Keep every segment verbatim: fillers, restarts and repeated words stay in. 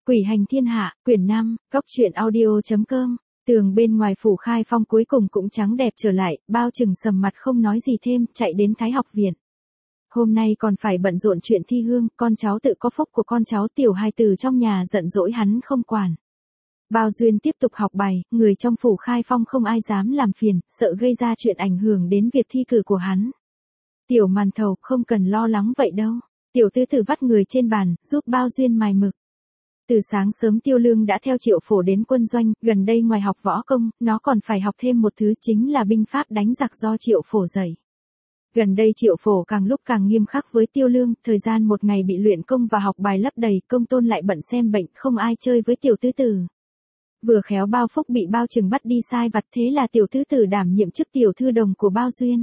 Quỷ hành thiên hạ, quyển năm, cốc truyện audio.com. Tường bên ngoài phủ Khai Phong cuối cùng cũng trắng đẹp trở lại, Bao Trừng sầm mặt không nói gì thêm, chạy đến Thái học viện. Hôm nay còn phải bận rộn chuyện thi hương, con cháu tự có phúc của con cháu, tiểu hài tử trong nhà giận dỗi hắn không quản. Bao Duyên tiếp tục học bài, người trong phủ Khai Phong không ai dám làm phiền, sợ gây ra chuyện ảnh hưởng đến việc thi cử của hắn. Tiểu Màn Thầu, không cần lo lắng vậy đâu. Tiểu tứ tử vắt người trên bàn, giúp Bao Duyên mài mực. Từ sáng sớm Tiêu Lương đã theo Triệu Phổ đến quân doanh, gần đây ngoài học võ công, nó còn phải học thêm một thứ chính là binh pháp đánh giặc do Triệu Phổ dạy. Gần đây Triệu Phổ càng lúc càng nghiêm khắc với Tiêu Lương, thời gian một ngày bị luyện công và học bài lấp đầy, Công Tôn lại bận xem bệnh, không ai chơi với tiểu tứ tử. Vừa khéo Bao Phúc bị Bao Trừng bắt đi sai vặt, thế là tiểu tứ tử đảm nhiệm chức tiểu thư đồng của Bao Duyên.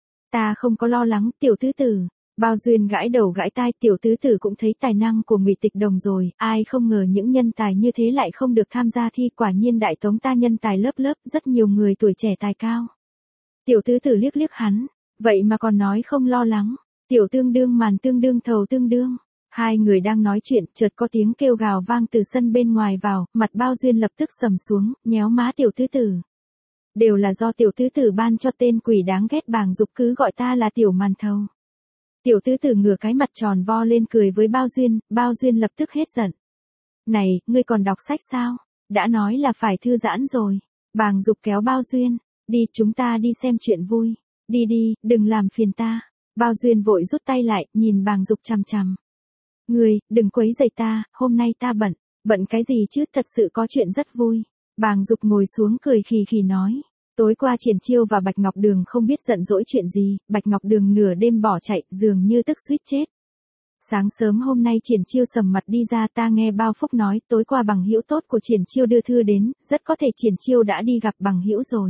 Ta không có lo lắng, tiểu tứ tử. Bao Duyên gãi đầu gãi tai, tiểu tứ tử cũng thấy tài năng của Ngụy Tịch Đồng rồi, ai không ngờ những nhân tài như thế lại không được tham gia thi, quả nhiên đại tống ta nhân tài lớp lớp, rất nhiều người tuổi trẻ tài cao. Tiểu tứ tử liếc liếc hắn, vậy mà còn nói không lo lắng, tiểu tương đương màn tương đương thầu tương đương. Hai người đang nói chuyện, chợt có tiếng kêu gào vang từ sân bên ngoài vào, mặt Bao Duyên lập tức sầm xuống, nhéo má tiểu tứ tử. Đều là do tiểu tứ tử ban cho tên quỷ đáng ghét Bàng Dục cứ gọi ta là tiểu Màn Thầu. Tiểu tứ tử ngửa cái mặt tròn vo lên cười với Bao Duyên, Bao Duyên lập tức hết giận. Này, ngươi còn đọc sách sao? Đã nói là phải thư giãn rồi. Bàng Dục kéo Bao Duyên, đi chúng ta đi xem chuyện vui. Đi đi, đừng làm phiền ta. Bao Duyên vội rút tay lại, nhìn Bàng Dục chằm chằm. Ngươi, đừng quấy rầy ta, hôm nay ta bận. Bận cái gì chứ, thật sự có chuyện rất vui. Bàng Dục ngồi xuống cười khì khì nói. Tối qua Triển Chiêu và Bạch Ngọc Đường không biết giận dỗi chuyện gì, Bạch Ngọc Đường nửa đêm bỏ chạy, dường như tức suýt chết. Sáng sớm hôm nay Triển Chiêu sầm mặt đi ra, ta nghe Bao Phúc nói, tối qua bằng hữu tốt của Triển Chiêu đưa thư đến, rất có thể Triển Chiêu đã đi gặp bằng hữu rồi.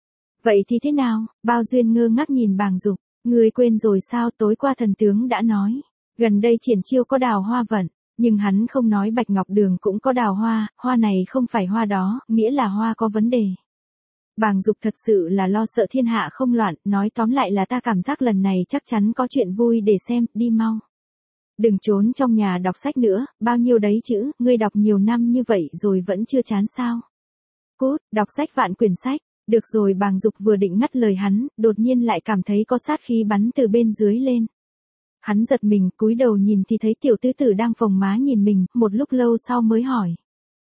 Vậy thì thế nào? Bao Duyên ngơ ngác nhìn Bàng Dục, ngươi quên rồi sao, tối qua thần tướng đã nói, gần đây Triển Chiêu có đào hoa vận, nhưng hắn không nói Bạch Ngọc Đường cũng có đào hoa, hoa này không phải hoa đó, nghĩa là hoa có vấn đề. Bàng Dục thật sự là lo sợ thiên hạ không loạn, nói tóm lại là ta cảm giác lần này chắc chắn có chuyện vui để xem, đi mau. Đừng trốn trong nhà đọc sách nữa, bao nhiêu đấy chữ, ngươi đọc nhiều năm như vậy rồi vẫn chưa chán sao. Cút, đọc sách vạn quyển sách, được rồi. Bàng Dục vừa định ngắt lời hắn, đột nhiên lại cảm thấy có sát khí bắn từ bên dưới lên. Hắn giật mình, cúi đầu nhìn thì thấy tiểu tứ tử đang phồng má nhìn mình, một lúc lâu sau mới hỏi.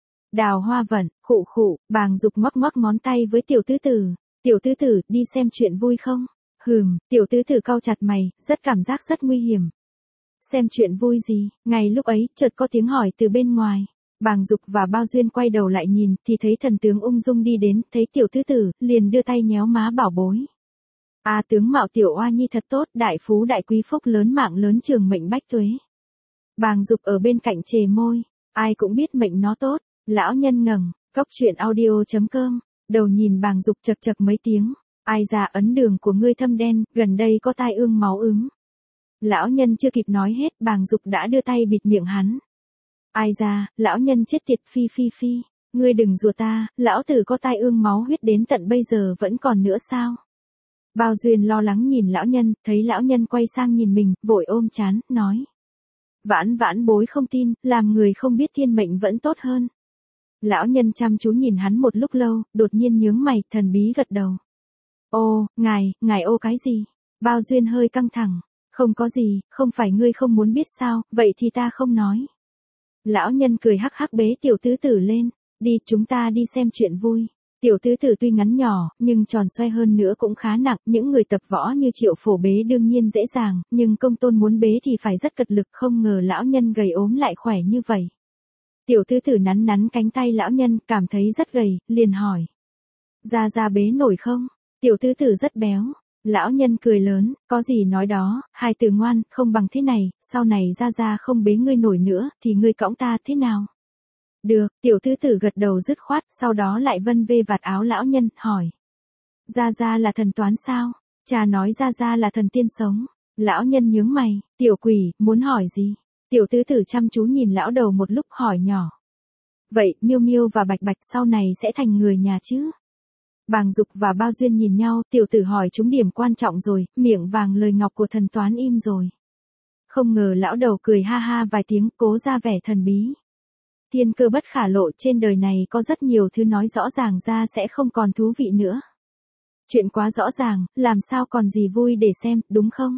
Đào hoa vận, khụ khụ. Bàng Dục ngoắc ngoắc ngón tay với tiểu tứ tử. Tiểu tứ tử, đi xem chuyện vui không? Hừm, tiểu tứ tử cau chặt mày, rất cảm giác rất nguy hiểm. Xem chuyện vui gì? Ngay lúc ấy, chợt có tiếng hỏi từ bên ngoài. Bàng Dục và Bao Duyên quay đầu lại nhìn, thì thấy thần tướng ung dung đi đến, thấy tiểu tứ tử, liền đưa tay nhéo má bảo bối. À, tướng mạo tiểu oa nhi thật tốt, đại phú đại quý, phúc lớn mạng lớn, trường mệnh bách tuế. Bàng Dục ở bên cạnh chề môi, ai cũng biết mệnh nó tốt. Lão nhân ngẩng, cốc truyện audio.com, đầu nhìn Bàng Dục chật chật mấy tiếng, ai ra ấn đường của ngươi thâm đen, gần đây có tai ương máu ứng. Lão nhân chưa kịp nói hết, Bàng Dục đã đưa tay bịt miệng hắn. Ai ra, lão nhân chết tiệt, phi phi phi, ngươi đừng rùa ta, lão tử có tai ương máu huyết đến tận bây giờ vẫn còn nữa sao? Bao Duyên lo lắng nhìn lão nhân, thấy lão nhân quay sang nhìn mình, vội ôm trán, nói. Vãn vãn bối không tin, làm người không biết thiên mệnh vẫn tốt hơn. Lão nhân chăm chú nhìn hắn một lúc lâu, đột nhiên nhướng mày, thần bí gật đầu. Ô, ngài, ngài ô cái gì? Bao Duyên hơi căng thẳng. Không có gì, không phải ngươi không muốn biết sao, vậy thì ta không nói. Lão nhân cười hắc hắc bế tiểu tứ tử lên, đi chúng ta đi xem chuyện vui. Tiểu tứ tử tuy ngắn nhỏ, nhưng tròn xoay hơn nữa cũng khá nặng, những người tập võ như Triệu Phổ bế đương nhiên dễ dàng, nhưng Công Tôn muốn bế thì phải rất cật lực, không ngờ lão nhân gầy ốm lại khỏe như vậy. Tiểu tứ tử nắn nắn cánh tay lão nhân, cảm thấy rất gầy, liền hỏi. Gia Gia bế nổi không? Tiểu tứ tử rất béo. Lão nhân cười lớn, có gì nói đó, hai từ ngoan, không bằng thế này, sau này Gia Gia không bế ngươi nổi nữa, thì ngươi cõng ta thế nào? Được, tiểu tứ tử gật đầu dứt khoát, sau đó lại vân vê vạt áo lão nhân, hỏi. Gia Gia là thần toán sao? Cha nói Gia Gia là thần tiên sống. Lão nhân nhướng mày, tiểu quỷ, muốn hỏi gì? Tiểu tứ tử chăm chú nhìn lão đầu một lúc hỏi nhỏ. Vậy, Miêu Miêu và Bạch Bạch sau này sẽ thành người nhà chứ? Bàng Dục và Bao Duyên nhìn nhau, tiểu tử hỏi chúng điểm quan trọng rồi, miệng vàng lời ngọc của thần toán im rồi. Không ngờ lão đầu cười ha ha vài tiếng, cố ra vẻ thần bí. Thiên cơ bất khả lộ, trên đời này có rất nhiều thứ nói rõ ràng ra sẽ không còn thú vị nữa. Chuyện quá rõ ràng, làm sao còn gì vui để xem, đúng không?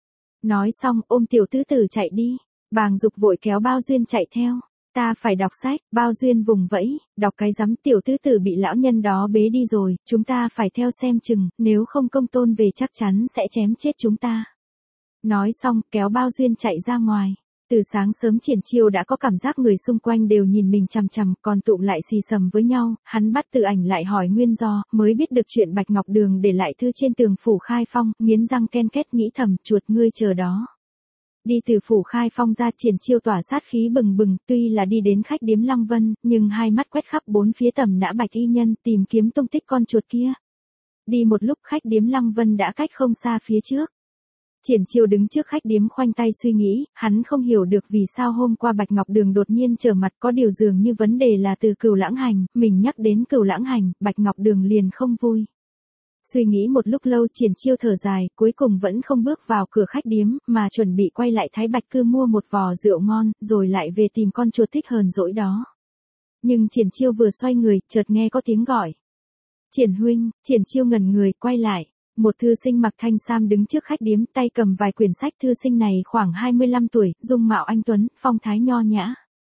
Nói xong, ôm tiểu tứ tử chạy đi. Bàng Dục vội kéo Bao Duyên chạy theo. Ta phải đọc sách, Bao Duyên vùng vẫy, đọc cái rắm, tiểu tứ tử bị lão nhân đó bế đi rồi, chúng ta phải theo xem chừng, nếu không công tôn về chắc chắn sẽ chém chết chúng ta. Nói xong, kéo Bao Duyên chạy ra ngoài. Từ sáng sớm Triển Chiêu đã có cảm giác người xung quanh đều nhìn mình chằm chằm, còn tụm lại xì xầm với nhau, hắn bắt Từ Ảnh lại hỏi nguyên do, mới biết được chuyện Bạch Ngọc Đường để lại thư trên tường phủ Khai Phong, nghiến răng ken két nghĩ thầm, chuột ngươi chờ đó. Đi từ phủ Khai Phong ra, Triển Chiêu tỏa sát khí bừng bừng, tuy là đi đến khách điếm Lăng Vân, nhưng hai mắt quét khắp bốn phía tầm nã Bạch y nhân, tìm kiếm tung tích con chuột kia. Đi một lúc khách điếm Lăng Vân đã cách không xa phía trước. Triển Chiêu đứng trước khách điếm khoanh tay suy nghĩ, hắn không hiểu được vì sao hôm qua Bạch Ngọc Đường đột nhiên trở mặt, có điều dường như vấn đề là từ Cửu Lãng Hành, mình nhắc đến Cửu Lãng Hành, Bạch Ngọc Đường liền không vui. Suy nghĩ một lúc lâu, Triển Chiêu thở dài, cuối cùng vẫn không bước vào cửa khách điếm, mà chuẩn bị quay lại Thái Bạch Cư mua một vò rượu ngon, rồi lại về tìm con chuột thích hờn dỗi đó. Nhưng Triển Chiêu vừa xoay người, chợt nghe có tiếng gọi. Triển huynh, Triển Chiêu ngẩn người, quay lại. Một thư sinh mặc thanh sam đứng trước khách điếm, tay cầm vài quyển sách. Thư sinh này khoảng hai mươi lăm tuổi, dung mạo anh tuấn, phong thái nho nhã.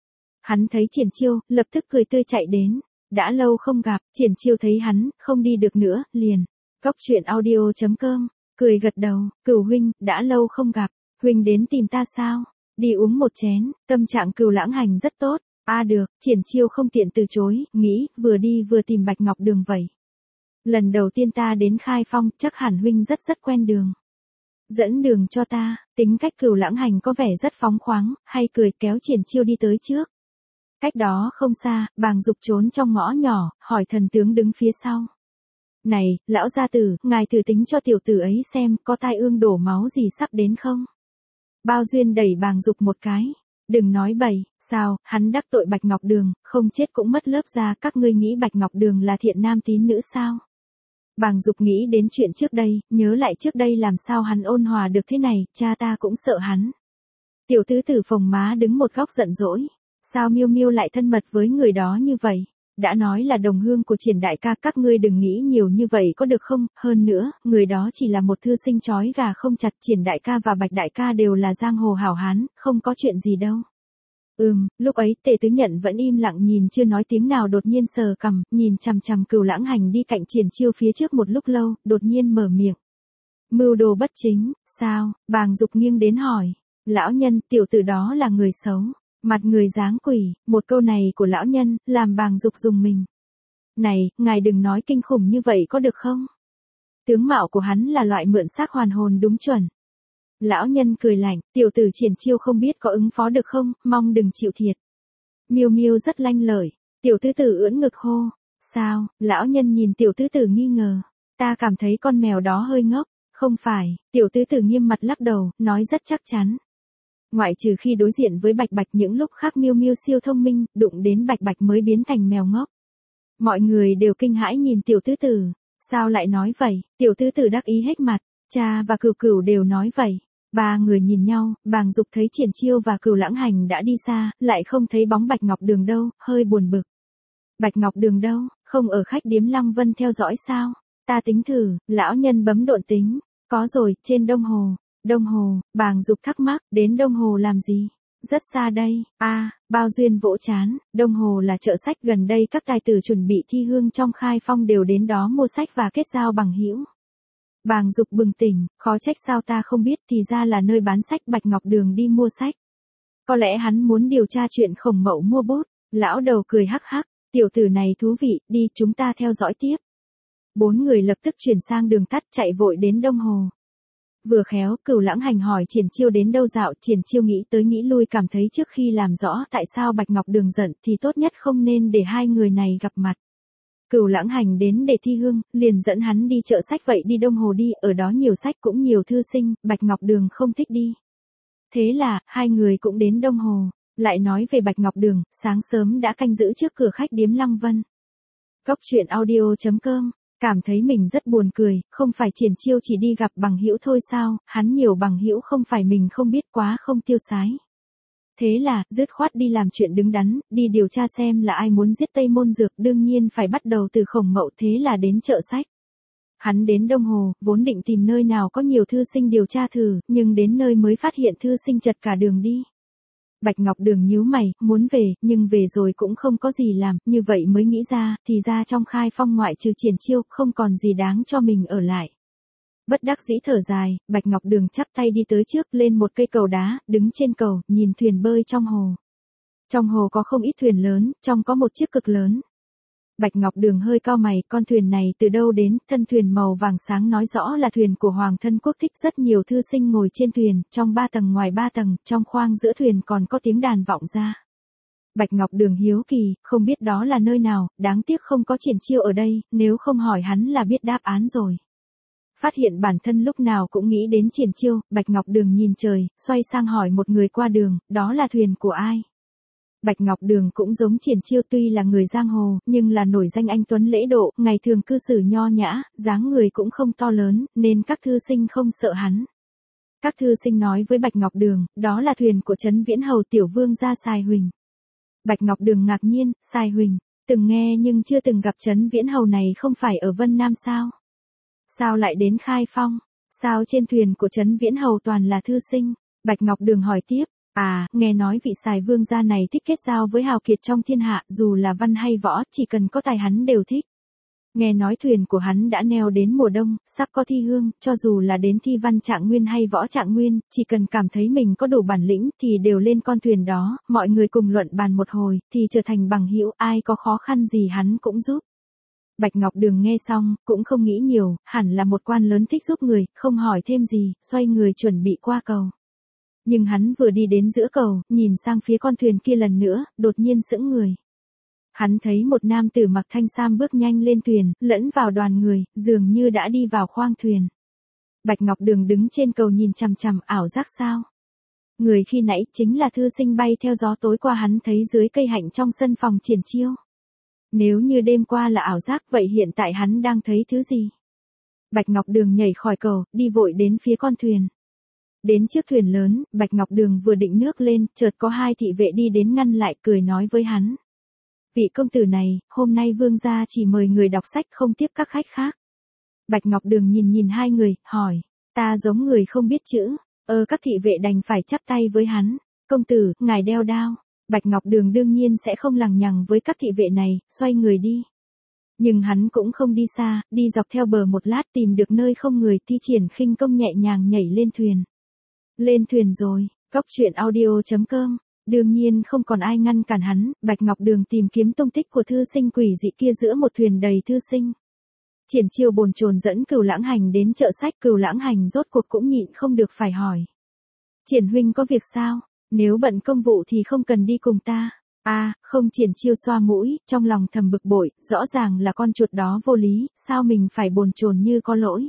Hắn thấy Triển Chiêu, lập tức cười tươi chạy đến. Đã lâu không gặp, Triển Chiêu thấy hắn, không đi được nữa, liền. Góc truyện audio chấm com, cười gật đầu, Cửu huynh, đã lâu không gặp, huynh đến tìm ta sao? Đi uống một chén, tâm trạng Cửu Lãng Hành rất tốt. A à được, Triển Chiêu không tiện từ chối, nghĩ, vừa đi vừa tìm Bạch Ngọc Đường vậy. Lần đầu tiên ta đến Khai Phong, chắc hẳn huynh rất rất quen đường. Dẫn đường cho ta, tính cách Cửu Lãng Hành có vẻ rất phóng khoáng, hay cười kéo Triển Chiêu đi tới trước. Cách đó không xa, Bàng Dục trốn trong ngõ nhỏ, hỏi thần tướng đứng phía sau. Này, lão gia tử, ngài thử tính cho tiểu tử ấy xem, có tai ương đổ máu gì sắp đến không? Bao Duyên đẩy Bàng Dục một cái. Đừng nói bậy, sao, hắn đắc tội Bạch Ngọc Đường, không chết cũng mất lớp da, các ngươi nghĩ Bạch Ngọc Đường là thiện nam tín nữ sao? Bàng Dục nghĩ đến chuyện trước đây, nhớ lại trước đây làm sao hắn ôn hòa được thế này, cha ta cũng sợ hắn. Tiểu tứ tử phồng má đứng một góc giận dỗi. Sao Miêu Miêu lại thân mật với người đó như vậy? Đã nói là đồng hương của Triển đại ca, các ngươi đừng nghĩ nhiều như vậy có được không? Hơn nữa, người đó chỉ là một thư sinh chói gà không chặt, Triển đại ca và Bạch đại ca đều là giang hồ hảo hán, không có chuyện gì đâu. Ừm, lúc ấy Tề Tứ Nhận vẫn im lặng nhìn chưa nói tiếng nào, đột nhiên sờ cằm, nhìn chằm chằm Cửu Lãng Hành đi cạnh Triển Chiêu phía trước một lúc lâu, đột nhiên mở miệng. Mưu đồ bất chính, sao? Bàng Dục nghiêng đến hỏi. Lão nhân, tiểu tử đó là người xấu. Mặt người dáng quỷ, một câu này của lão nhân, làm Bàng Dục dùng mình. Này, ngài đừng nói kinh khủng như vậy có được không? Tướng mạo của hắn là loại mượn xác hoàn hồn đúng chuẩn. Lão nhân cười lạnh, tiểu tử Triển Chiêu không biết có ứng phó được không, mong đừng chịu thiệt. Miêu Miêu rất lanh lợi, tiểu tứ tử ưỡn ngực hô. Sao, lão nhân nhìn tiểu tứ tử nghi ngờ. Ta cảm thấy con mèo đó hơi ngốc, không phải, tiểu tứ tử nghiêm mặt lắc đầu, nói rất chắc chắn. Ngoại trừ khi đối diện với Bạch Bạch, những lúc khác Miêu Miêu siêu thông minh, đụng đến Bạch Bạch mới biến thành mèo ngốc. Mọi người đều kinh hãi nhìn tiểu tứ tử. Sao lại nói vậy? Tiểu tứ tử đắc ý hết mặt, cha và Cửu Cửu đều nói vậy. Ba người nhìn nhau, Bàng Dục thấy Triển Chiêu và Cửu Lãng Hành đã đi xa, lại không thấy bóng Bạch Ngọc Đường đâu, hơi buồn bực. Bạch Ngọc Đường đâu, không ở khách điếm Lăng Vân theo dõi sao? Ta tính thử, lão nhân bấm độn tính. Có rồi, trên Đông Hồ. Đông Hồ, Bàng Dục thắc mắc, đến Đông Hồ làm gì? Rất xa đây. A, à, Bao Duyên vỗ chán, Đông Hồ là chợ sách, gần đây các tài tử chuẩn bị thi hương trong Khai Phong đều đến đó mua sách và kết giao bằng hữu. Bàng Dục bừng tỉnh, khó trách sao ta không biết, thì ra là nơi bán sách. Bạch Ngọc Đường đi mua sách. Có lẽ hắn muốn điều tra chuyện Khổng Mậu mua bút. Lão đầu cười hắc hắc, tiểu tử này thú vị, đi chúng ta theo dõi tiếp. Bốn người lập tức chuyển sang đường tắt chạy vội đến Đông Hồ. Vừa khéo, Cửu Lãng Hành hỏi Triển Chiêu đến đâu dạo, Triển Chiêu nghĩ tới nghĩ lui, cảm thấy trước khi làm rõ tại sao Bạch Ngọc Đường giận thì tốt nhất không nên để hai người này gặp mặt. Cửu Lãng Hành đến để thi hương, liền dẫn hắn đi chợ sách, vậy đi Đông Hồ đi, ở đó nhiều sách cũng nhiều thư sinh, Bạch Ngọc Đường không thích đi. Thế là, hai người cũng đến Đông Hồ. Lại nói về Bạch Ngọc Đường, sáng sớm đã canh giữ trước cửa khách điếm Lăng Vân. Góc truyện audio chấm com, cảm thấy mình rất buồn cười, không phải Triển Chiêu chỉ đi gặp bằng hữu thôi sao, hắn nhiều bằng hữu không phải mình không biết, quá không tiêu sái. Thế là, dứt khoát đi làm chuyện đứng đắn, đi điều tra xem là ai muốn giết Tây Môn Dược, đương nhiên phải bắt đầu từ Khổng Mậu, thế là đến chợ sách. Hắn đến Đông Hồ, vốn định tìm nơi nào có nhiều thư sinh điều tra thử, nhưng đến nơi mới phát hiện thư sinh chật cả đường đi. Bạch Ngọc Đường nhíu mày, muốn về, nhưng về rồi cũng không có gì làm, như vậy mới nghĩ ra, thì ra trong Khai Phong ngoại trừ Triển Chiêu, không còn gì đáng cho mình ở lại. Bất đắc dĩ thở dài, Bạch Ngọc Đường chắp tay đi tới trước, lên một cây cầu đá, đứng trên cầu, nhìn thuyền bơi trong hồ. Trong hồ có không ít thuyền lớn, trong có một chiếc cực lớn. Bạch Ngọc Đường hơi cau mày, con thuyền này từ đâu đến, thân thuyền màu vàng sáng nói rõ là thuyền của Hoàng thân quốc thích, rất nhiều thư sinh ngồi trên thuyền, trong ba tầng ngoài ba tầng, trong khoang giữa thuyền còn có tiếng đàn vọng ra. Bạch Ngọc Đường hiếu kỳ, không biết đó là nơi nào, đáng tiếc không có Triển Chiêu ở đây, nếu không hỏi hắn là biết đáp án rồi. Phát hiện bản thân lúc nào cũng nghĩ đến Triển Chiêu, Bạch Ngọc Đường nhìn trời, xoay sang hỏi một người qua đường, đó là thuyền của ai? Bạch Ngọc Đường cũng giống Triển Chiêu, tuy là người giang hồ, nhưng là nổi danh anh tuấn lễ độ, ngày thường cư xử nho nhã, dáng người cũng không to lớn, nên các thư sinh không sợ hắn. Các thư sinh nói với Bạch Ngọc Đường, đó là thuyền của Trấn Viễn Hầu tiểu vương gia Sài Huỳnh. Bạch Ngọc Đường ngạc nhiên, Sài Huỳnh, từng nghe nhưng chưa từng gặp Trấn Viễn Hầu này, không phải ở Vân Nam sao? Sao lại đến Khai Phong? Sao trên thuyền của Trấn Viễn Hầu toàn là thư sinh? Bạch Ngọc Đường hỏi tiếp, à, nghe nói vị Sài vương gia này thích kết giao với hào kiệt trong thiên hạ, dù là văn hay võ, chỉ cần có tài hắn đều thích. Nghe nói thuyền của hắn đã neo đến mùa đông, sắp có thi hương, cho dù là đến thi văn trạng nguyên hay võ trạng nguyên, chỉ cần cảm thấy mình có đủ bản lĩnh thì đều lên con thuyền đó, mọi người cùng luận bàn một hồi, thì trở thành bằng hữu, ai có khó khăn gì hắn cũng giúp. Bạch Ngọc Đường nghe xong, cũng không nghĩ nhiều, hẳn là một quan lớn thích giúp người, không hỏi thêm gì, xoay người chuẩn bị qua cầu. Nhưng hắn vừa đi đến giữa cầu, nhìn sang phía con thuyền kia lần nữa, đột nhiên sững người. Hắn thấy một nam tử mặc thanh sam bước nhanh lên thuyền, lẫn vào đoàn người, dường như đã đi vào khoang thuyền. Bạch Ngọc Đường đứng trên cầu nhìn chằm chằm, ảo giác sao? Người khi nãy chính là thư sinh bay theo gió tối qua hắn thấy dưới cây hạnh trong sân phòng Triển Chiêu. Nếu như đêm qua là ảo giác, vậy hiện tại hắn đang thấy thứ gì? Bạch Ngọc Đường nhảy khỏi cầu, đi vội đến phía con thuyền. Đến trước thuyền lớn, Bạch Ngọc Đường vừa định nước lên, chợt có hai thị vệ đi đến ngăn lại, cười nói với hắn. Vị công tử này, hôm nay vương gia chỉ mời người đọc sách, không tiếp các khách khác. Bạch Ngọc Đường nhìn nhìn hai người, hỏi, ta giống người không biết chữ. Ờ các thị vệ đành phải chắp tay với hắn. Công tử, ngài đeo đao. Bạch Ngọc Đường đương nhiên sẽ không lằng nhằng với các thị vệ này, xoay người đi. Nhưng hắn cũng không đi xa, đi dọc theo bờ một lát tìm được nơi không người, thi triển khinh công nhẹ nhàng nhảy lên thuyền. Lên thuyền rồi, góc truyện audio chấm com. Đương nhiên không còn ai ngăn cản hắn, Bạch Ngọc Đường tìm kiếm tung tích của thư sinh quỷ dị kia giữa một thuyền đầy thư sinh. Triển Chiêu bồn chồn dẫn Cửu Lãng Hành đến chợ sách, Cửu Lãng Hành rốt cuộc cũng nhịn không được phải hỏi. Triển huynh có việc sao? Nếu bận công vụ thì không cần đi cùng ta. À, không. Triển Chiêu xoa mũi, trong lòng thầm bực bội, rõ ràng là con chuột đó vô lý, sao mình phải bồn chồn như có lỗi?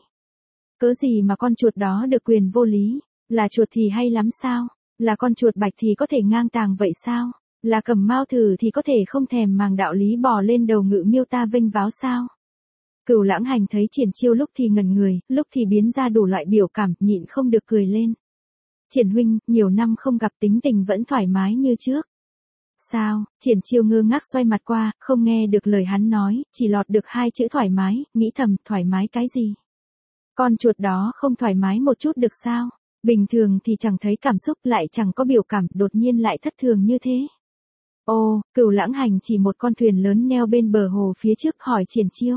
Cớ gì mà con chuột đó được quyền vô lý? Là chuột thì hay lắm sao? Là con chuột bạch thì có thể ngang tàng vậy sao? Là Cẩm Mao thử thì có thể không thèm màng đạo lý bò lên đầu Ngự Miêu ta vênh váo sao? Cửu Lãng Hành thấy Triển Chiêu lúc thì ngẩn người, lúc thì biến ra đủ loại biểu cảm, nhịn không được cười lên. Triển huynh, nhiều năm không gặp, tính tình vẫn thoải mái như trước. Sao? Triển Chiêu ngơ ngác xoay mặt qua, không nghe được lời hắn nói, chỉ lọt được hai chữ thoải mái, nghĩ thầm, thoải mái cái gì? Con chuột đó không thoải mái một chút được sao? Bình thường thì chẳng thấy cảm xúc, lại chẳng có biểu cảm, đột nhiên lại thất thường như thế. Ồ, Cửu Lãng Hành chỉ một con thuyền lớn neo bên bờ hồ phía trước, hỏi Triển Chiêu.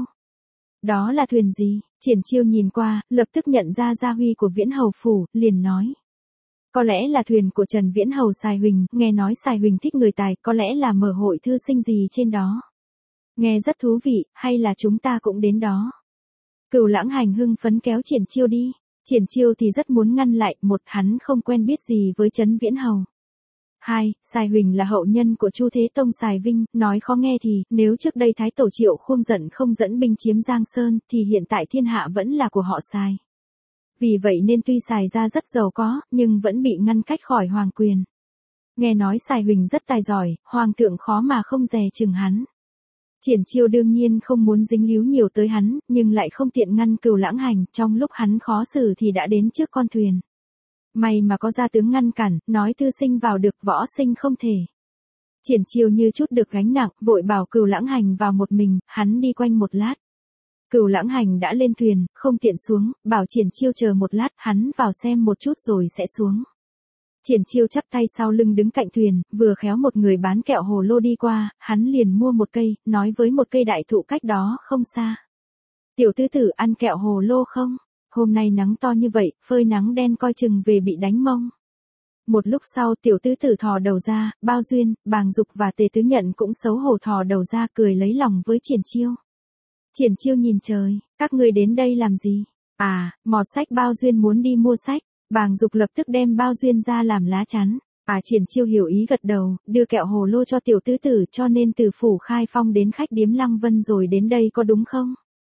Đó là thuyền gì? Triển Chiêu nhìn qua, lập tức nhận ra gia huy của Viễn Hầu phủ, liền nói. Có lẽ là thuyền của Trần Viễn Hầu Sài Huỳnh, nghe nói Sài Huỳnh thích người tài, có lẽ là mở hội thư sinh gì trên đó. Nghe rất thú vị, hay là chúng ta cũng đến đó? Cửu Lãng Hành hưng phấn kéo Triển Chiêu đi. Triển Chiêu thì rất muốn ngăn lại, một, hắn không quen biết gì với Trấn Viễn Hầu. Hai, Sài Huỳnh là hậu nhân của Chu Thế Tông Sài Vinh, nói khó nghe thì, nếu trước đây Thái Tổ Triệu Khuông giận không dẫn binh chiếm Giang Sơn, thì hiện tại thiên hạ vẫn là của họ Sài. Vì vậy nên tuy Sài gia rất giàu có, nhưng vẫn bị ngăn cách khỏi hoàng quyền. Nghe nói Sài Huỳnh rất tài giỏi, hoàng thượng khó mà không dè chừng hắn. Triển Chiêu đương nhiên không muốn dính líu nhiều tới hắn, nhưng lại không tiện ngăn Cửu Lãng Hành, trong lúc hắn khó xử thì đã đến trước con thuyền. May mà có gia tướng ngăn cản, nói thư sinh vào được, võ sinh không thể. Triển Chiêu như chút được gánh nặng, vội bảo Cửu Lãng Hành vào một mình, hắn đi quanh một lát. Cửu Lãng Hành đã lên thuyền, không tiện xuống, bảo Triển Chiêu chờ một lát, hắn vào xem một chút rồi sẽ xuống. Triển Chiêu chắp tay sau lưng đứng cạnh thuyền, vừa khéo một người bán kẹo hồ lô đi qua, hắn liền mua một cây, nói với một cây đại thụ cách đó không xa. Tiểu tứ tử ăn kẹo hồ lô không? Hôm nay nắng to như vậy, phơi nắng đen coi chừng về bị đánh mông. Một lúc sau tiểu tứ tử thò đầu ra, Bao Duyên, Bàng Dục và Tề Tứ Nhận cũng xấu hổ thò đầu ra cười lấy lòng với Triển Chiêu. Triển Chiêu nhìn trời, các ngươi đến đây làm gì? À, mọt sách. Bao Duyên muốn đi mua sách. Bàng Dục lập tức đem Bao Duyên ra làm lá chắn. À, Triển Chiêu hiểu ý gật đầu, đưa kẹo hồ lô cho tiểu tứ tử, cho nên từ phủ Khai Phong đến khách điếm Lăng Vân rồi đến đây có đúng không?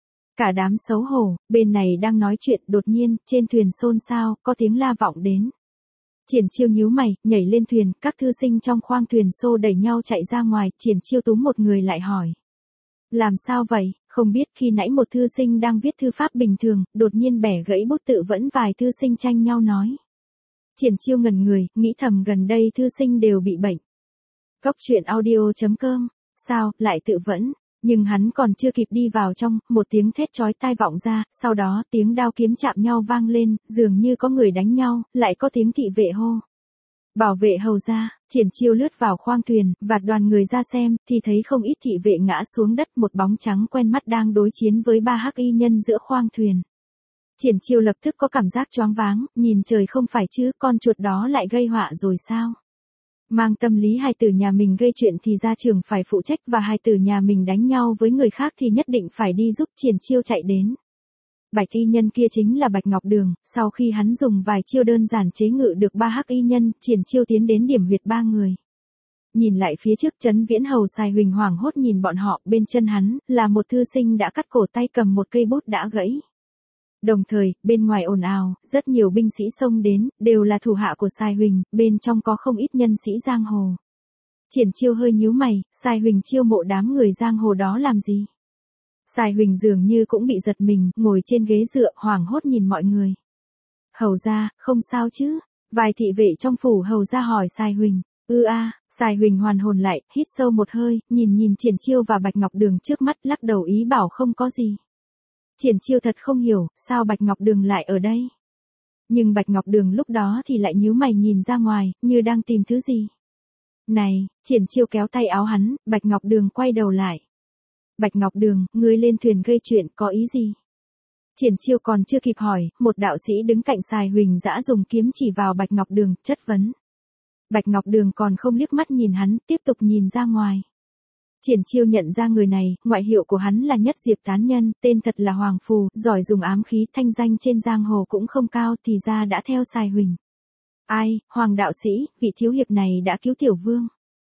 Cả đám xấu hổ, bên này đang nói chuyện, đột nhiên, trên thuyền xôn xao, có tiếng la vọng đến. Triển Chiêu nhíu mày, nhảy lên thuyền, các thư sinh trong khoang thuyền xô đẩy nhau chạy ra ngoài, Triển Chiêu túm một người lại hỏi. Làm sao vậy? Không biết. Khi nãy một thư sinh đang viết thư pháp bình thường, đột nhiên bẻ gãy bút tự vẫn, vài thư sinh tranh nhau nói. Triển Chiêu ngẩn người, nghĩ thầm gần đây thư sinh đều bị bệnh. Cốc truyện audio chấm com, sao, lại tự vẫn? Nhưng hắn còn chưa kịp đi vào trong, một tiếng thét chói tai vọng ra, sau đó tiếng đao kiếm chạm nhau vang lên, dường như có người đánh nhau, lại có tiếng thị vệ hô. Bảo vệ hầu ra. Triển Chiêu lướt vào khoang thuyền, vạt đoàn người ra xem, thì thấy không ít thị vệ ngã xuống đất, một bóng trắng quen mắt đang đối chiến với ba hắc y nhân giữa khoang thuyền. Triển Chiêu lập tức có cảm giác choáng váng, nhìn trời không phải chứ, con chuột đó lại gây họa rồi sao? Mang tâm lý hài tử nhà mình gây chuyện thì gia trưởng phải phụ trách, và hài tử nhà mình đánh nhau với người khác thì nhất định phải đi giúp. Triển Chiêu chạy đến. Bạch y nhân kia chính là Bạch Ngọc Đường, sau khi hắn dùng vài chiêu đơn giản chế ngự được ba hắc y nhân, Triển Chiêu tiến đến điểm huyệt ba người. Nhìn lại phía trước, Trấn Viễn Hầu Sài Huỳnh hoảng hốt nhìn bọn họ, bên chân hắn, là một thư sinh đã cắt cổ tay cầm một cây bút đã gãy. Đồng thời, bên ngoài ồn ào, rất nhiều binh sĩ xông đến, đều là thủ hạ của Sài Huỳnh, bên trong có không ít nhân sĩ giang hồ. Triển Chiêu hơi nhíu mày, Sài Huỳnh chiêu mộ đám người giang hồ đó làm gì? Sài Huỳnh dường như cũng bị giật mình, ngồi trên ghế dựa, hoảng hốt nhìn mọi người. Hầu ra, không sao chứ? Vài thị vệ trong phủ hầu ra hỏi Sài Huỳnh. Ư a, à, Sài Huỳnh hoàn hồn lại, hít sâu một hơi, nhìn nhìn Triển Chiêu và Bạch Ngọc Đường trước mắt, lắc đầu ý bảo không có gì. Triển Chiêu thật không hiểu, sao Bạch Ngọc Đường lại ở đây? Nhưng Bạch Ngọc Đường lúc đó thì lại nhíu mày nhìn ra ngoài, như đang tìm thứ gì. Này, Triển Chiêu kéo tay áo hắn, Bạch Ngọc Đường quay đầu lại. Bạch Ngọc Đường, ngươi lên thuyền gây chuyện, có ý gì? Triển Chiêu còn chưa kịp hỏi, một đạo sĩ đứng cạnh Sài Huỳnh dã dùng kiếm chỉ vào Bạch Ngọc Đường, chất vấn. Bạch Ngọc Đường còn không liếc mắt nhìn hắn, tiếp tục nhìn ra ngoài. Triển Chiêu nhận ra người này, ngoại hiệu của hắn là Nhất Diệp Tán Nhân, tên thật là Hoàng Phù, giỏi dùng ám khí, thanh danh trên giang hồ cũng không cao, thì ra đã theo Sài Huỳnh. Ai, Hoàng đạo sĩ, vị thiếu hiệp này đã cứu tiểu vương.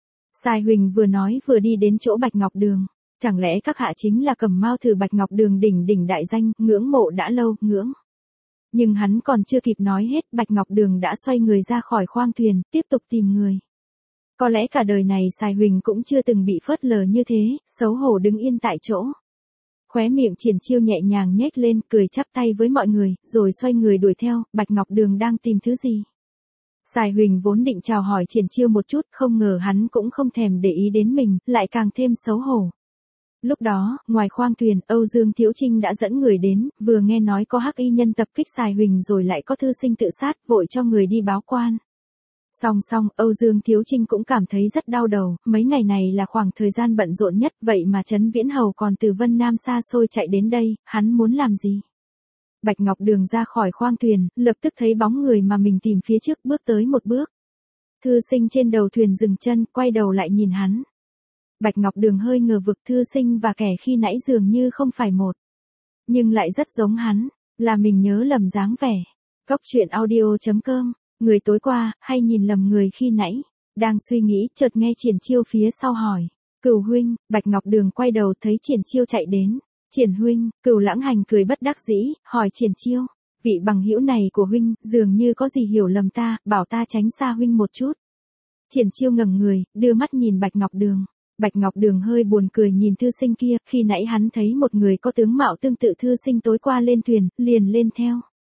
Sài Huỳnh vừa nói vừa đi đến chỗ Bạch Ngọc Đường. Chẳng lẽ các hạ chính là Cẩm Mao Thử Bạch Ngọc Đường đỉnh đỉnh đại danh, ngưỡng mộ đã lâu, ngưỡng. Nhưng hắn còn chưa kịp nói hết, Bạch Ngọc Đường đã xoay người ra khỏi khoang thuyền, tiếp tục tìm người. Có lẽ cả đời này Sài Huỳnh cũng chưa từng bị phớt lờ như thế, xấu hổ đứng yên tại chỗ. Khóe miệng Triển Chiêu nhẹ nhàng nhếch lên, cười chắp tay với mọi người, rồi xoay người đuổi theo. Bạch Ngọc Đường đang tìm thứ gì? Sài Huỳnh vốn định chào hỏi Triển Chiêu một chút, không ngờ hắn cũng không thèm để ý đến mình, lại càng thêm xấu hổ. Lúc đó, ngoài khoang thuyền, Âu Dương Thiếu Trinh đã dẫn người đến, vừa nghe nói có hắc y nhân tập kích Sài Huỳnh rồi lại có thư sinh tự sát, vội cho người đi báo quan. Song song, Âu Dương Thiếu Trinh cũng cảm thấy rất đau đầu, mấy ngày này là khoảng thời gian bận rộn nhất, vậy mà Trấn Viễn Hầu còn từ Vân Nam xa xôi chạy đến đây, hắn muốn làm gì? Bạch Ngọc Đường ra khỏi khoang thuyền, lập tức thấy bóng người mà mình tìm phía trước bước tới một bước. Thư sinh trên đầu thuyền dừng chân, quay đầu lại nhìn hắn. Bạch Ngọc Đường hơi ngờ vực, thư sinh và kẻ khi nãy dường như không phải một. Nhưng lại rất giống hắn, là mình nhớ lầm dáng vẻ. Cốc truyện audio chấm com, người tối qua, hay nhìn lầm người khi nãy. Đang suy nghĩ, chợt nghe Triển Chiêu phía sau hỏi. Cửu huynh. Bạch Ngọc Đường quay đầu thấy Triển Chiêu chạy đến. Triển huynh. Cửu Lãng Hành cười bất đắc dĩ, hỏi Triển Chiêu. Vị bằng hữu này của huynh, dường như có gì hiểu lầm ta, bảo ta tránh xa huynh một chút. Triển Chiêu ngẩng người, đưa mắt nhìn Bạch Ngọc Đường. Bạch Ngọc Đường hơi buồn cười nhìn thư sinh kia, khi nãy hắn thấy một người có tướng mạo tương tự thư sinh tối qua lên thuyền, liền lên theo.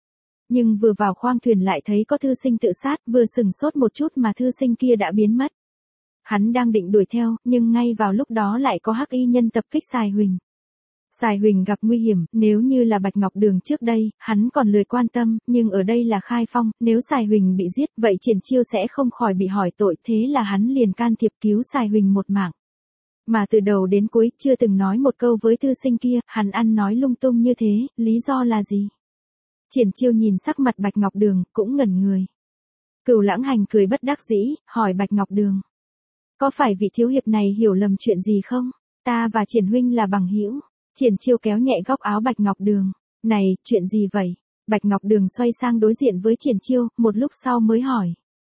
Nhưng vừa vào khoang thuyền lại thấy có thư sinh tự sát, vừa sừng sốt một chút mà thư sinh kia đã biến mất. Hắn đang định đuổi theo, nhưng ngay vào lúc đó lại có hắc y nhân tập kích Sài Huỳnh. Sài Huỳnh gặp nguy hiểm, nếu như là Bạch Ngọc Đường trước đây, hắn còn lười quan tâm, nhưng ở đây là Khai Phong, nếu Sài Huỳnh bị giết, vậy Triển Chiêu sẽ không khỏi bị hỏi tội, thế là hắn liền can thiệp cứu Sài Huỳnh một mạng. Mà từ đầu đến cuối, chưa từng nói một câu với thư sinh kia, hắn ăn nói lung tung như thế, lý do là gì? Triển Chiêu nhìn sắc mặt Bạch Ngọc Đường, cũng ngẩn người. Cửu Lãng Hành cười bất đắc dĩ, hỏi Bạch Ngọc Đường. Có phải vị thiếu hiệp này hiểu lầm chuyện gì không? Ta và Triển huynh là bằng hữu. Triển Chiêu kéo nhẹ góc áo Bạch Ngọc Đường. Này, chuyện gì vậy? Bạch Ngọc Đường xoay sang đối diện với Triển Chiêu, một lúc sau mới hỏi.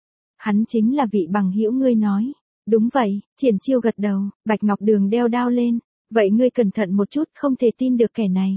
Hắn chính là vị bằng hữu ngươi nói. Đúng vậy, Triển Chiêu gật đầu, Bạch Ngọc Đường đeo đao lên. Vậy ngươi cẩn thận một chút, không thể tin được kẻ này.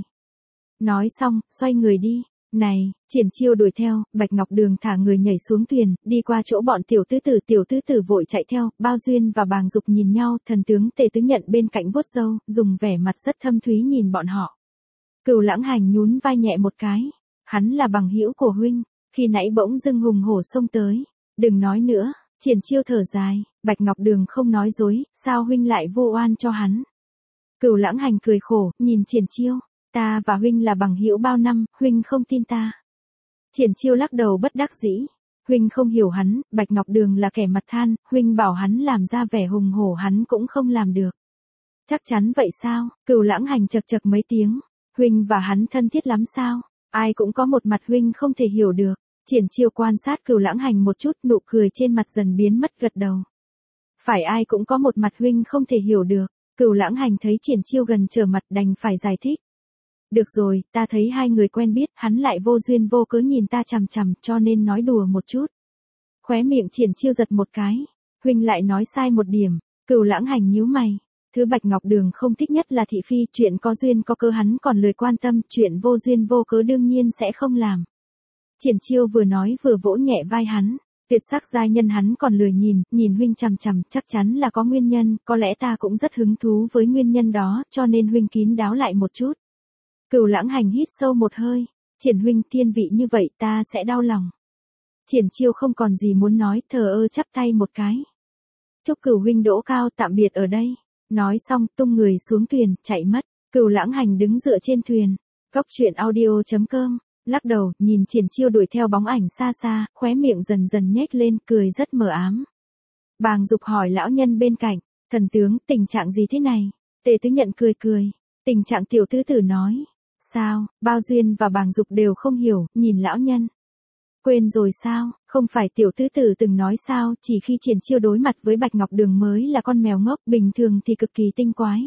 Nói xong, xoay người đi. Này, Triển Chiêu đuổi theo, Bạch Ngọc Đường thả người nhảy xuống thuyền, đi qua chỗ bọn tiểu tứ tử, tiểu tứ tử vội chạy theo, Bao Duyên và Bàng Dục nhìn nhau, thần tướng Tề Tứ Nhận bên cạnh vuốt râu, dùng vẻ mặt rất thâm thúy nhìn bọn họ. Cửu Lãng Hành nhún vai nhẹ một cái, hắn là bằng hữu của huynh, khi nãy bỗng dưng hùng hổ xông tới, đừng nói nữa, Triển Chiêu thở dài, Bạch Ngọc Đường không nói dối, sao huynh lại vô oan cho hắn? Cửu Lãng Hành cười khổ, nhìn Triển Chiêu. Ta và huynh là bằng hữu bao năm, huynh không tin ta. Triển Chiêu lắc đầu bất đắc dĩ. Huynh không hiểu hắn, Bạch Ngọc Đường là kẻ mặt than, huynh bảo hắn làm ra vẻ hùng hổ hắn cũng không làm được. Chắc chắn vậy sao? Cửu Lãng Hành chậc chậc mấy tiếng. Huynh và hắn thân thiết lắm sao? Ai cũng có một mặt huynh không thể hiểu được. Triển Chiêu quan sát Cửu Lãng Hành một chút, nụ cười trên mặt dần biến mất, gật đầu. Phải ai cũng có một mặt huynh không thể hiểu được. Cửu Lãng Hành thấy Triển Chiêu gần trở mặt đành phải giải thích. Được rồi, ta thấy hai người quen biết, hắn lại vô duyên vô cớ nhìn ta chằm chằm, cho nên nói đùa một chút. Khóe miệng Triển Chiêu giật một cái. Huynh lại nói sai một điểm. Cửu Lãng Hành nhíu mày. Thứ Bạch Ngọc Đường không thích nhất là thị phi, chuyện có duyên có cớ hắn còn lười quan tâm, chuyện vô duyên vô cớ đương nhiên sẽ không làm. Triển Chiêu vừa nói vừa vỗ nhẹ vai hắn. Tuyệt sắc giai nhân hắn còn lười nhìn, nhìn huynh chằm chằm, chắc chắn là có nguyên nhân, có lẽ ta cũng rất hứng thú với nguyên nhân đó, cho nên huynh kín đáo lại một chút. Cửu Lãng Hành hít sâu một hơi, Triển huynh thiên vị như vậy ta sẽ đau lòng. Triển Chiêu không còn gì muốn nói, thờ ơ chắp tay một cái. Chúc Cửu huynh đỗ cao, tạm biệt ở đây. Nói xong tung người xuống thuyền, chạy mất. Cửu Lãng Hành đứng dựa trên thuyền. Góc truyện audio chấm com, lắc đầu, nhìn Triển Chiêu đuổi theo bóng ảnh xa xa, khóe miệng dần dần nhếch lên, cười rất mờ ám. Bàng Dục hỏi lão nhân bên cạnh, thần tướng, tình trạng gì thế này? Tề Tứ Nhận cười cười, tình trạng tiểu tứ tử nói. Sao? Bao Duyên và Bàng Dục đều không hiểu, nhìn lão nhân. Quên rồi sao? Không phải tiểu tứ tử từng nói sao, chỉ khi Triển Chiêu đối mặt với Bạch Ngọc Đường mới là con mèo ngốc, bình thường thì cực kỳ tinh quái.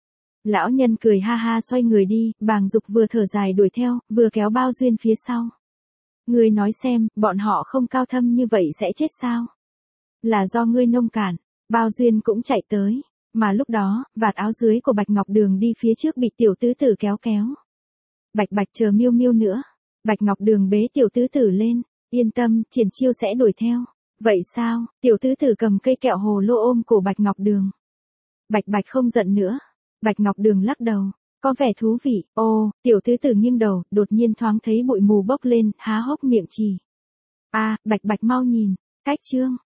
Lão nhân cười ha ha xoay người đi, Bàng Dục vừa thở dài đuổi theo, vừa kéo Bao Duyên phía sau. Ngươi nói xem, bọn họ không cao thâm như vậy sẽ chết sao? Là do ngươi nông cạn. Bao Duyên cũng chạy tới, mà lúc đó, vạt áo dưới của Bạch Ngọc Đường đi phía trước bị tiểu tứ tử kéo kéo. Bạch Bạch chờ miêu miêu nữa. Bạch Ngọc Đường bế tiểu tứ tử lên, yên tâm, Triển Chiêu sẽ đuổi theo. Vậy sao? Tiểu tứ tử cầm cây kẹo hồ lô ôm cổ Bạch Ngọc Đường. Bạch Bạch không giận nữa. Bạch Ngọc Đường lắc đầu, có vẻ thú vị. Ô, tiểu tứ tử nghiêng đầu, đột nhiên thoáng thấy bụi mù bốc lên, há hốc miệng chỉ. A, à, Bạch Bạch mau nhìn, cách chương.